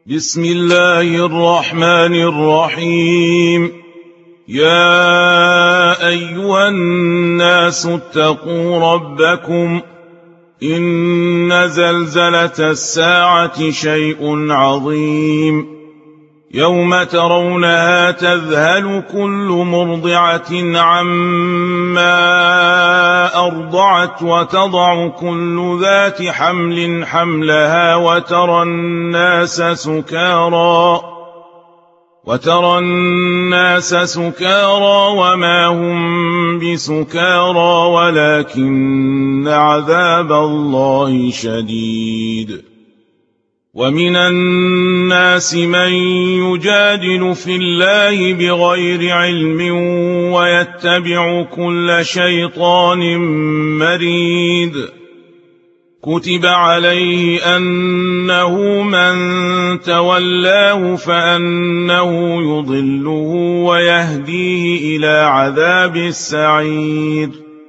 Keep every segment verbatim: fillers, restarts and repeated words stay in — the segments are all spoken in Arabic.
بسم الله الرحمن الرحيم. يا أيها الناس اتقوا ربكم إن زلزلة الساعة شيء عظيم يوم ترونها تذهل كل مرضعة عما أرضعت وتضع كل ذات حمل حملها وترى الناس سكارى وترى الناس سكارى وما هم بسكارى ولكن عذاب الله شديد. ومن الناس من يجادل في الله بغير علم ويتبع كل شيطان مريد. كتب عليه أنه من تولاه فأنه يضله ويهديه إلى عذاب السعير.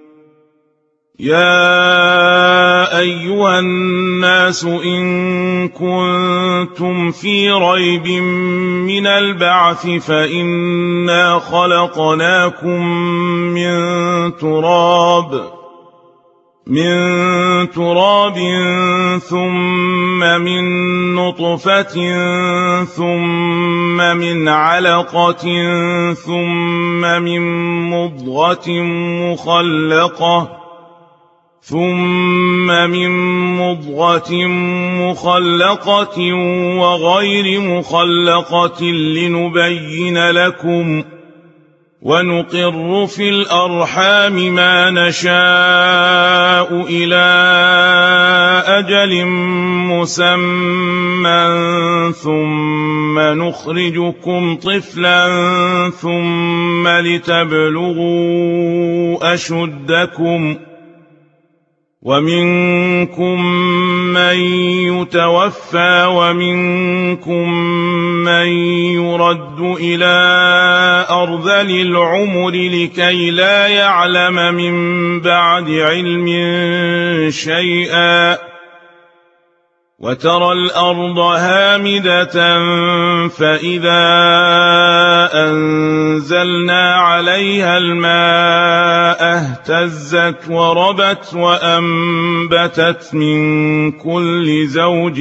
يا أيها الناس إن كنتم في ريب من البعث فإنا خلقناكم من تراب من تراب ثم من نطفة ثم من علقة ثم من مضغة مخلقة ثم من مضغة مخلقة وغير مخلقة لنبين لكم ونقر في الأرحام ما نشاء إلى أجل مسمى ثم نخرجكم طفلا ثم لتبلغوا أشدكم ومنكم من يتوفى ومنكم من يرد إلى أرذل العمر لكي لا يعلم من بعد علم شيئا. وترى الأرض هامدة فإذا أنزلنا عليها الماء اهتزت وربت وأنبتت من كل زوج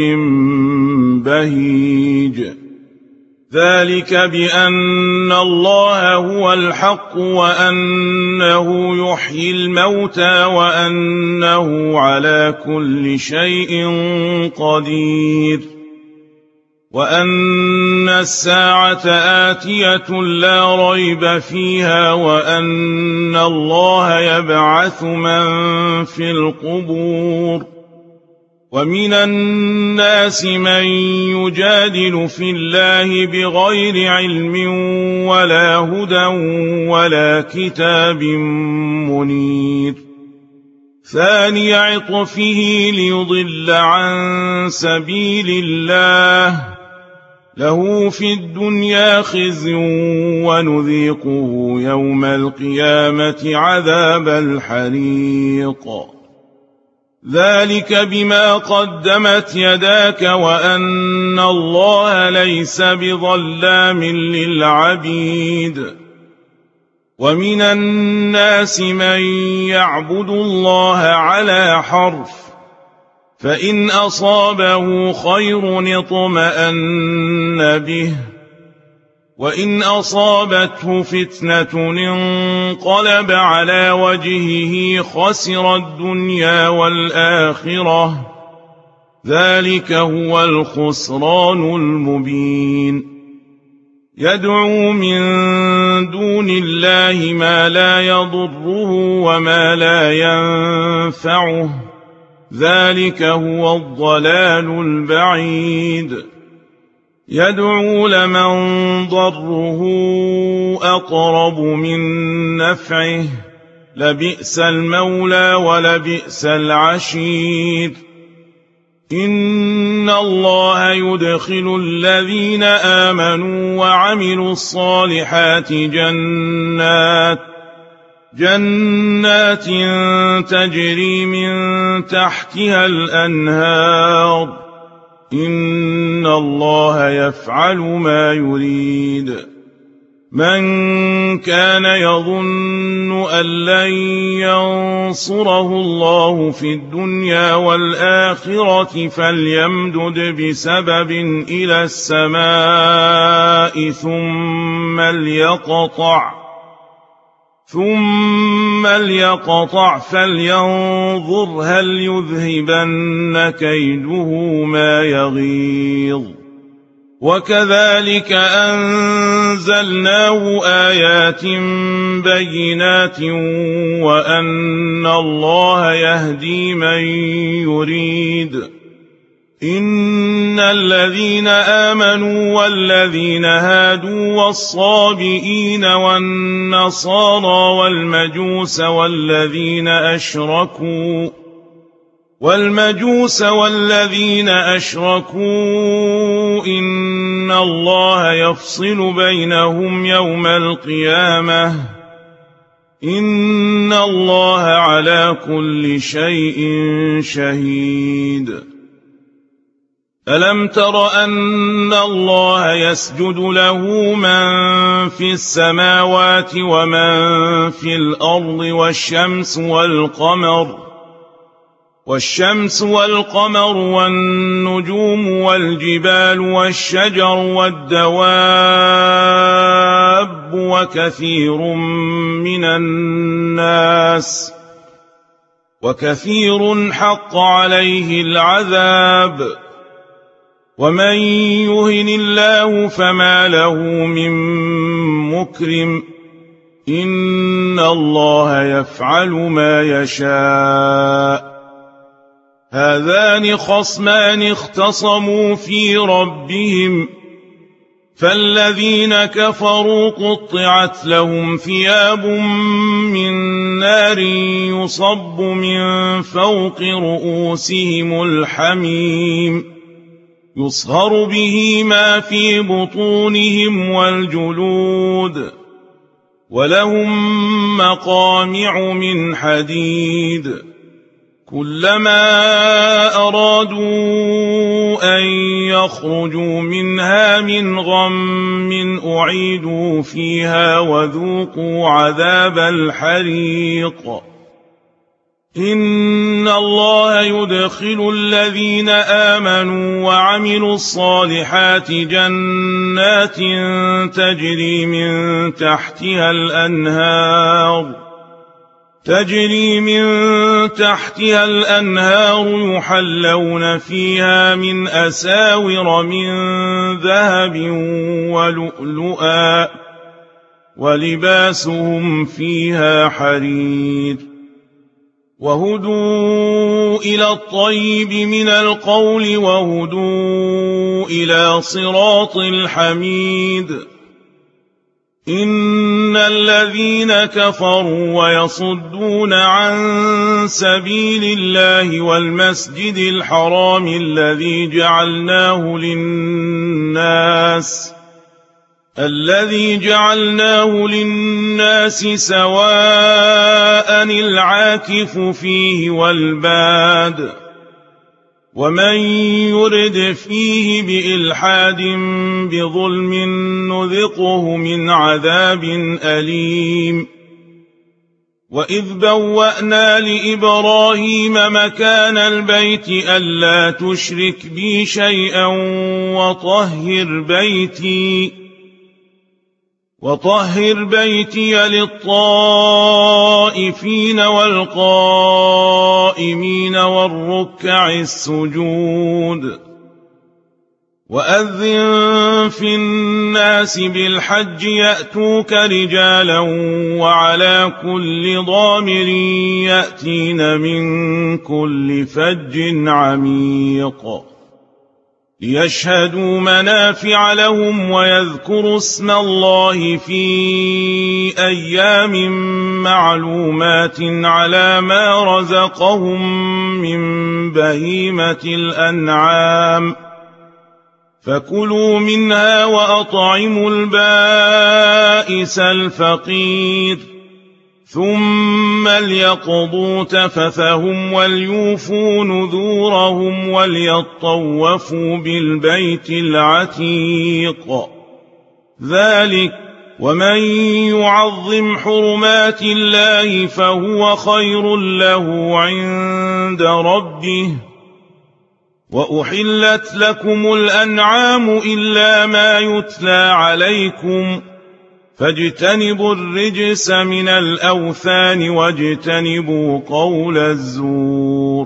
بهيج. ذلك بأن الله هو الحق وأنه يحيي الموتى وأنه على كل شيء قدير وأن الساعة آتية لا ريب فيها وأن الله يبعث من في القبور. ومن الناس من يجادل في الله بغير علم ولا هدى ولا كتاب منير. ثاني عطفه ليضل عن سبيل الله له في الدنيا خزي ونذيقه يوم القيامة عذاب الحريق. ذلك بما قدمت يداك وأن الله ليس بظلام للعبيد. ومن الناس من يعبد الله على حرف فإن أصابه خير اطمأن به وإن أصابته فتنة انقلب على وجهه خسر الدنيا والآخرة. ذلك هو الخسران المبين. يدعو من دون الله ما لا يضره وما لا ينفعه. ذلك هو الضلال البعيد. يدعو لمن ضره أقرب من نفعه لبئس المولى ولبئس العشير. إن الله يدخل الذين آمنوا وعملوا الصالحات جنات جنات تجري من تحتها الأنهار إن الله يفعل ما يريد من كان يظن أن لن ينصره الله في الدنيا والآخرة فليمدد بسبب إلى السماء ثم ليقطع ثم ليقطع فلينظر هل يذهبن كيده ما يغيظ وكذلك أنزلناه آيات بينات وأن الله يهدي من يريد إن الذين آمنوا والذين هادوا والصابئين والنصارى والمجوس والذين أشركوا والمجوس والذين أشركوا إن الله يفصل بينهم يوم القيامة إن الله على كل شيء شهيد ألم تر أن الله يسجد له من في السماوات ومن في الأرض والشمس والقمر والشمس والقمر والنجوم والجبال والشجر والدواب وكثير من الناس وكثير حق عليه العذاب ومن يهن الله فما له من مكرم إن الله يفعل ما يشاء هذان خصمان اختصموا في ربهم فالذين كفروا قطعت لهم ثياب من نار يصب من فوق رؤوسهم الحميم يصهر به ما في بطونهم والجلود ولهم مقامع من حديد كلما أرادوا أن يخرجوا منها من غم أعيدوا فيها وذوقوا عذاب الحريق إن الله يدخل الذين آمنوا وعملوا الصالحات جنات تجري من تحتها الأنهار تجري من تحتها الأنهار يحلون فيها من أساور من ذهب ولؤلؤا ولباسهم فيها حرير وهدوا إلى الطيب من القول وهدوا إلى صراط الحميد إن الذين كفروا ويصدون عن سبيل الله والمسجد الحرام الذي جعلناه للناس الذي جعلناه للناس سواء العاكف فيه والباد ومن يرد فيه بإلحاد بظلم نذقه من عذاب أليم وإذ بوأنا لإبراهيم مكان البيت ألا تشرك بي شيئا وطهر بيتي وطهر بيتي للطائفين والقائمين والركع السجود وأذن في الناس بالحج يأتوك رجالا وعلى كل ضامر يأتين من كل فج عميق ليشهدوا منافع لهم ويذكروا اسم الله في أيام معلومات على ما رزقهم من بهيمة الأنعام فكلوا منها وأطعموا البائس الفقير ثم ليقضوا تفثهم وليوفوا نذورهم وليطوفوا بالبيت العتيق. ذلك ومن يعظم حرمات الله فهو خير له عند ربه. وأحلت لكم الأنعام إلا ما يتلى عليكم فاجتنبوا الرجس من الأوثان واجتنبوا قول الزور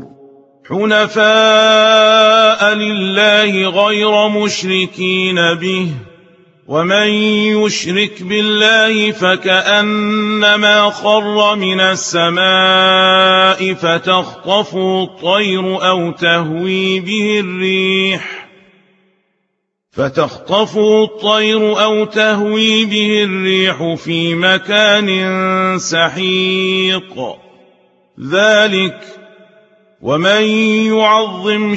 حنفاء لله غير مشركين به. ومن يشرك بالله فكأنما خر من السماء فتخطفه الطير أو تهوي به الريح فتخطفه الطير أو تهوي به الريح في مكان سحيق. ذلك ومن يعظم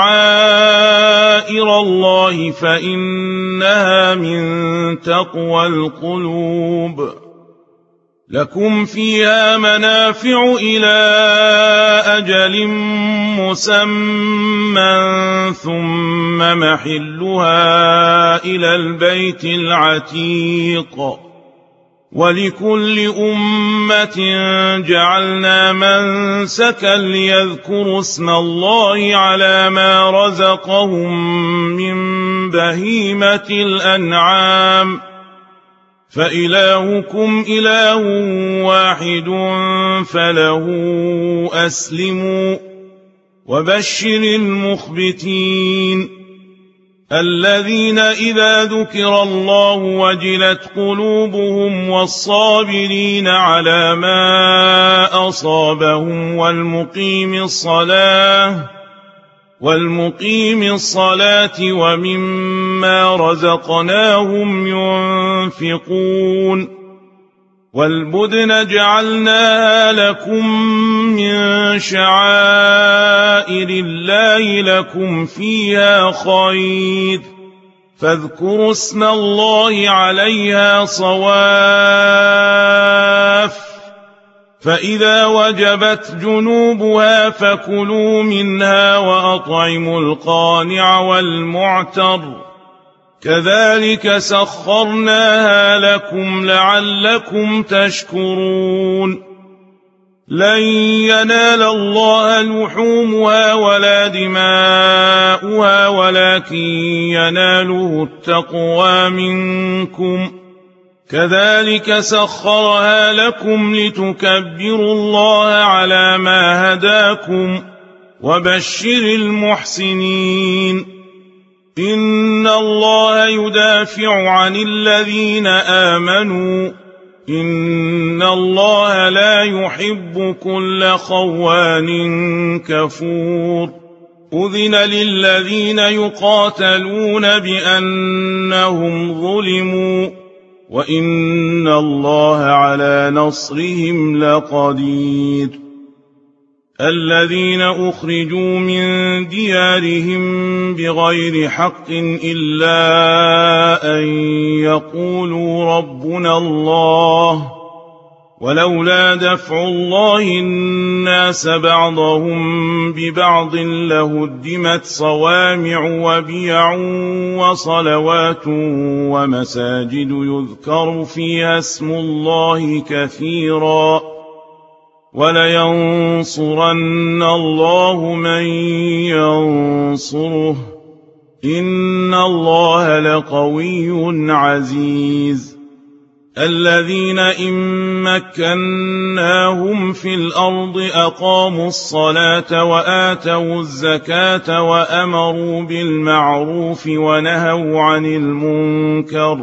شعائر الله فإنها من تقوى القلوب. لكم فيها منافع إلى أجل مسمى ثم محلها إلى البيت العتيق. ولكل أمة جعلنا منسكا ليذكروا اسم الله على ما رزقهم من بهيمة الأنعام فإلهكم إله واحد فله أسلموا. وبشر المخبتين الذين إذا ذكر الله وجلت قلوبهم والصابرين على ما أصابهم والمقيم الصلاة والمقيم الصلاة ومما رزقناهم ينفقون. والبدن جعلناها لكم من شعائر الله لكم فيها خير فاذكروا اسم الله عليها صواف. فإذا وجبت جنوبها فكلوا منها وأطعموا القانع والمعتر كذلك سخرناها لكم لعلكم تشكرون. لن ينال الله لحومها ولا دماؤها ولكن يناله التقوى منكم كذلك سخرها لكم لتكبروا الله على ما هداكم. وبشر المحسنين إن الله يدافع عن الذين آمنوا إن الله لا يحب كل خوان كفور. أذن للذين يقاتلون بأنهم ظلموا وإن الله على نصرهم لقدير. الذين أخرجوا من ديارهم بغير حق إلا أن يقولوا ربنا الله ولولا دفع الله الناس بعضهم ببعض لهدمت صوامع وبيع وصلوات ومساجد يذكر فيها اسم الله كثيرا ولينصرن الله من ينصره إن الله لقوي عزيز. الذين إن مكناهم في الأرض أقاموا الصلاة وآتوا الزكاة وأمروا بالمعروف ونهوا عن المنكر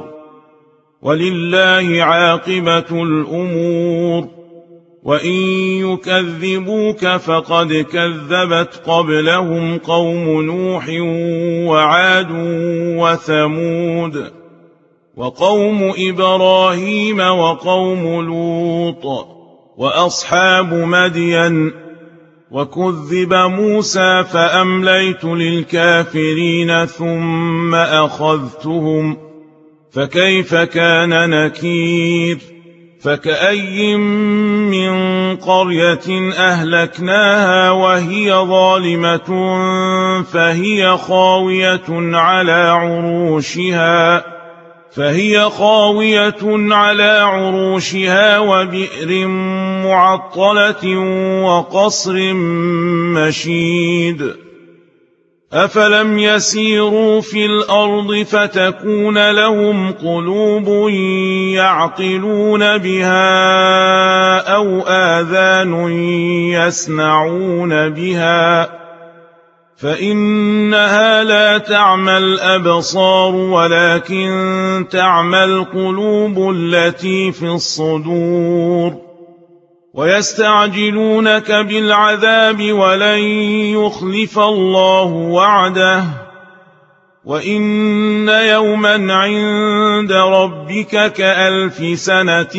ولله عاقبة الأمور. وإن يكذبوك فقد كذبت قبلهم قوم نوح وعاد وثمود وقوم إبراهيم وقوم لوط وأصحاب مدين. وكذب موسى فأمليت للكافرين ثم أخذتهم فكيف كان نكير. فكأي من قرية أهلكناها وهي ظالمة فهي خاوية على عروشها فهي خاوية على عروشها وبئر معطلة وقصر مشيد أفلم يسيروا في الأرض فتكون لهم قلوب يعقلون بها أو آذان يسمعون بها فإنها لا تعمى الأبصار ولكن تعمى القلوب التي في الصدور ويستعجلونك بالعذاب ولن يخلف الله وعده وإن يوما عند ربك كألف سنة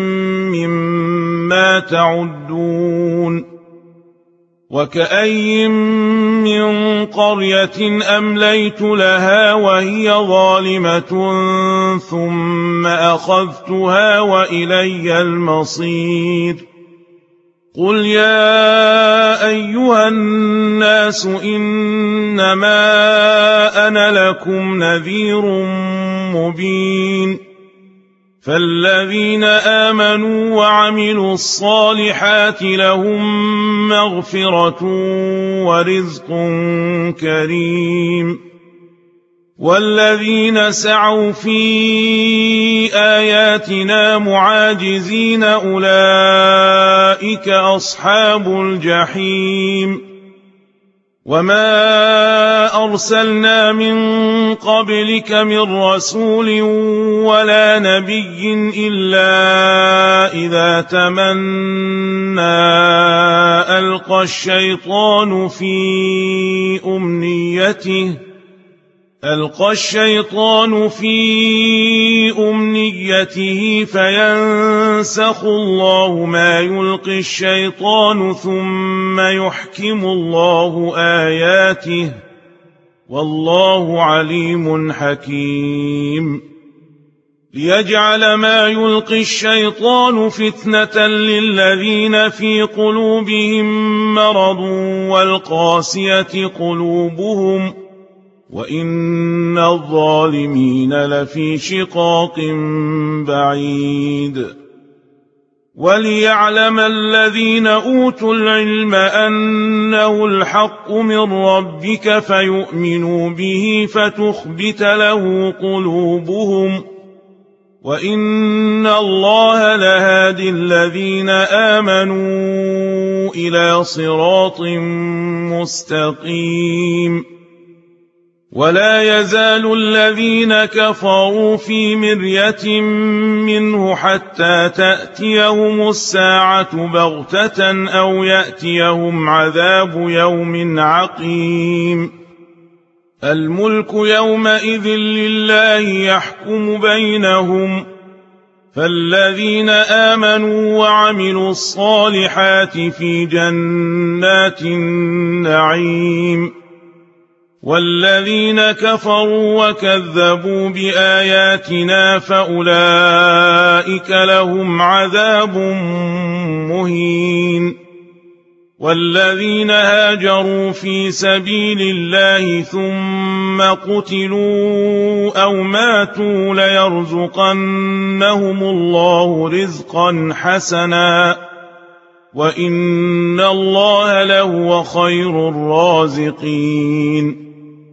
مما تعدون وكأي من قرية أمليت لها وهي ظالمة ثم أخذتها وإلي المصير قل يا أيها الناس إنما أنا لكم نذير مبين فالذين آمنوا وعملوا الصالحات لهم مغفرة ورزق كريم والذين سعوا في آياتنا معاجزين أولئك أصحاب الجحيم وما أرسلنا من قبلك من رسول ولا نبي إلا إذا تمنى ألقى الشيطان في أمنيته ألقى الشيطان في أمنيته فينسخ الله ما يلقي الشيطان ثم يحكم الله آياته والله عليم حكيم ليجعل ما يلقي الشيطان فتنة للذين في قلوبهم مرض والقاسية قلوبهم وإن الظالمين لفي شقاق بعيد وليعلم الذين أوتوا العلم أنه الحق من ربك فيؤمنوا به فتخبت له قلوبهم وإن الله لهادي الذين آمنوا إلى صراط مستقيم ولا يزال الذين كفروا في مرية منه حتى تأتيهم الساعة بغتة أو يأتيهم عذاب يوم عقيم الملك يومئذ لله يحكم بينهم فالذين آمنوا وعملوا الصالحات في جنات النعيم والذين كفروا وكذبوا بآياتنا فأولئك لهم عذاب مهين والذين هاجروا في سبيل الله ثم قتلوا أو ماتوا ليرزقنهم الله رزقا حسنا وإن الله لهو خير الرازقين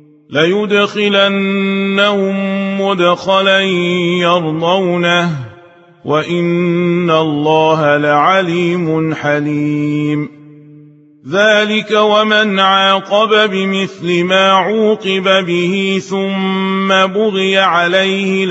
ليدخلنهم مدخلا يرضونه وإن الله لعليم حليم ذلك ومن عاقب بمثل ما عوقب به ثم بغي عليه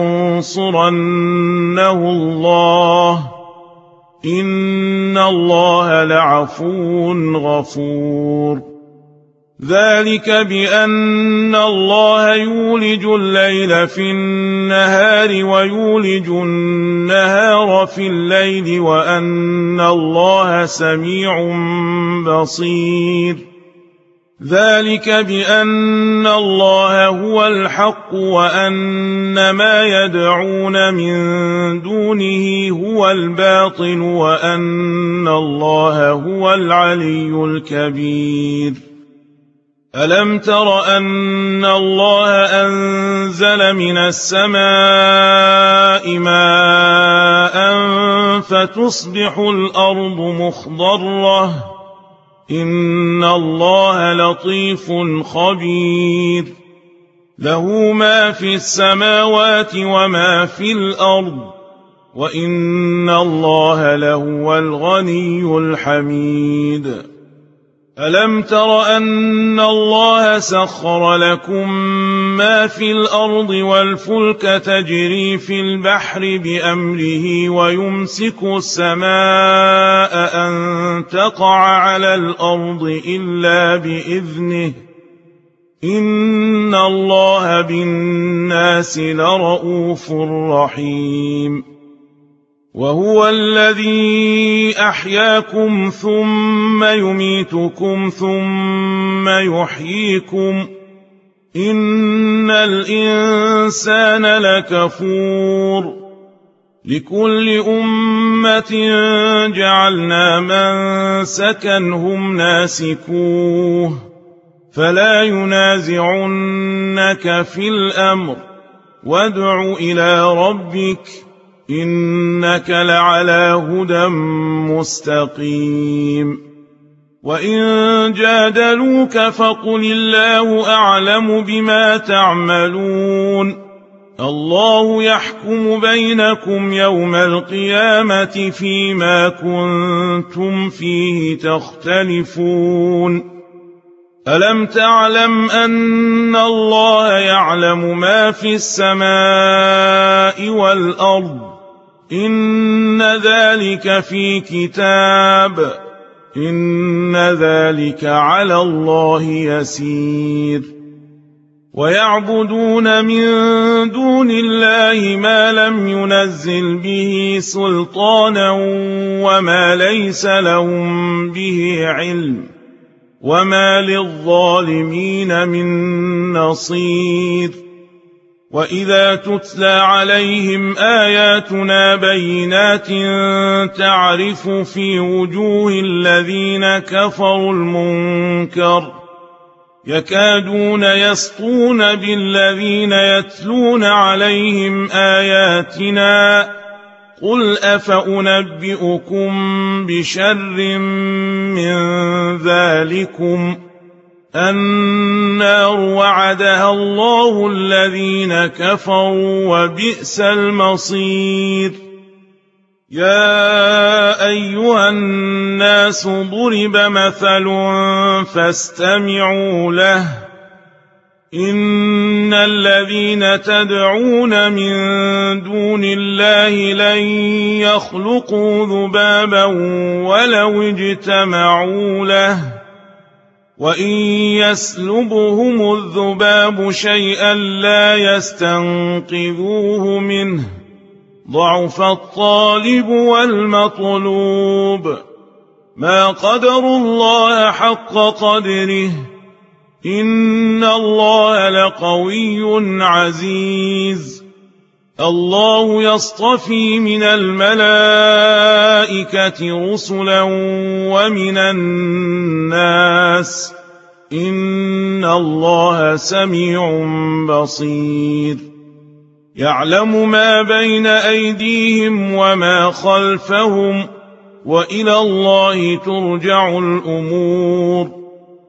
لينصرنه الله إن الله لعفو غفور ذلك بأن الله يولج الليل في النهار ويولج النهار في الليل وأن الله سميع بصير ذلك بأن الله هو الحق وأن ما يدعون من دونه هو الباطل وأن الله هو العلي الكبير ألم تر أن الله أنزل من السماء ماء فتصبح الأرض مخضرة إن الله لطيف خبير له ما في السماوات وما في الأرض وإن الله لهو الغني الحميد ألم تر أن الله سخر لكم ما في الأرض والفلك تجري في البحر بأمره ويمسك السماء أن تقع على الأرض إلا بإذنه إن الله بالناس لرءوف رحيم وهو الذي أحياكم ثم يميتكم ثم يحييكم إن الإنسان لكفور لكل أمة جعلنا منسكا هم ناسكوه فلا ينازعنك في الأمر وادع إلى ربك إنك لعلى هدى مستقيم وإن جادلوك فقل الله أعلم بما تعملون الله يحكم بينكم يوم القيامة فيما كنتم فيه تختلفون ألم تعلم أن الله يعلم ما في السماء والأرض إن ذلك في كتاب إن ذلك على الله يسير ويعبدون من دون الله ما لم ينزل به سلطانا وما ليس لهم به علم وما للظالمين من نصير وإذا تتلى عليهم آياتنا بينات تعرف في وجوه الذين كفروا المنكر يكادون يسطون بالذين يتلون عليهم آياتنا قل أفأنبئكم بشر من ذلكم النار وعدها الله الذين كفروا وبئس المصير يا أيها الناس ضرب مثل فاستمعوا له إن الذين تدعون من دون الله لن يخلقوا ذبابا ولو اجتمعوا له وإن يسلبهم الذباب شيئا لا يستنقذوه منه ضعف الطالب والمطلوب ما قدروا الله حق قدره إن الله لقوي عزيز الله يصطفي من الملائكة رسلا ومن الناس إن الله سميع بصير يعلم ما بين أيديهم وما خلفهم وإلى الله ترجع الأمور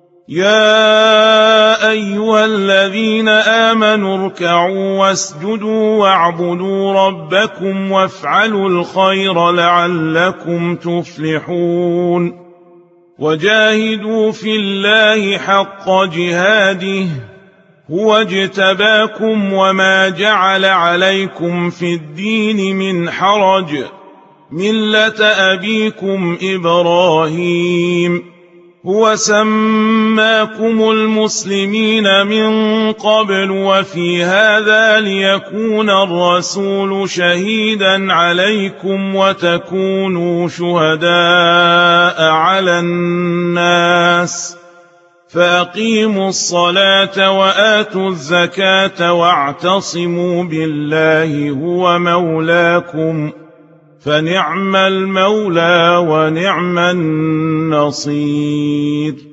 يا أيها الذين آمنوا اركعوا واسجدوا واعبدوا ربكم وافعلوا الخير لعلكم تفلحون وجاهدوا في الله حق جهاده هو اجتباكم وما جعل عليكم في الدين من حرج ملة أبيكم إبراهيم هو سماكم المسلمين من قبل وفي هذا ليكون الرسول شهيدا عليكم وتكونوا شهداء على الناس فأقيموا الصلاة وآتوا الزكاة واعتصموا بالله هو مولاكم فنعم المولى ونعم النصير.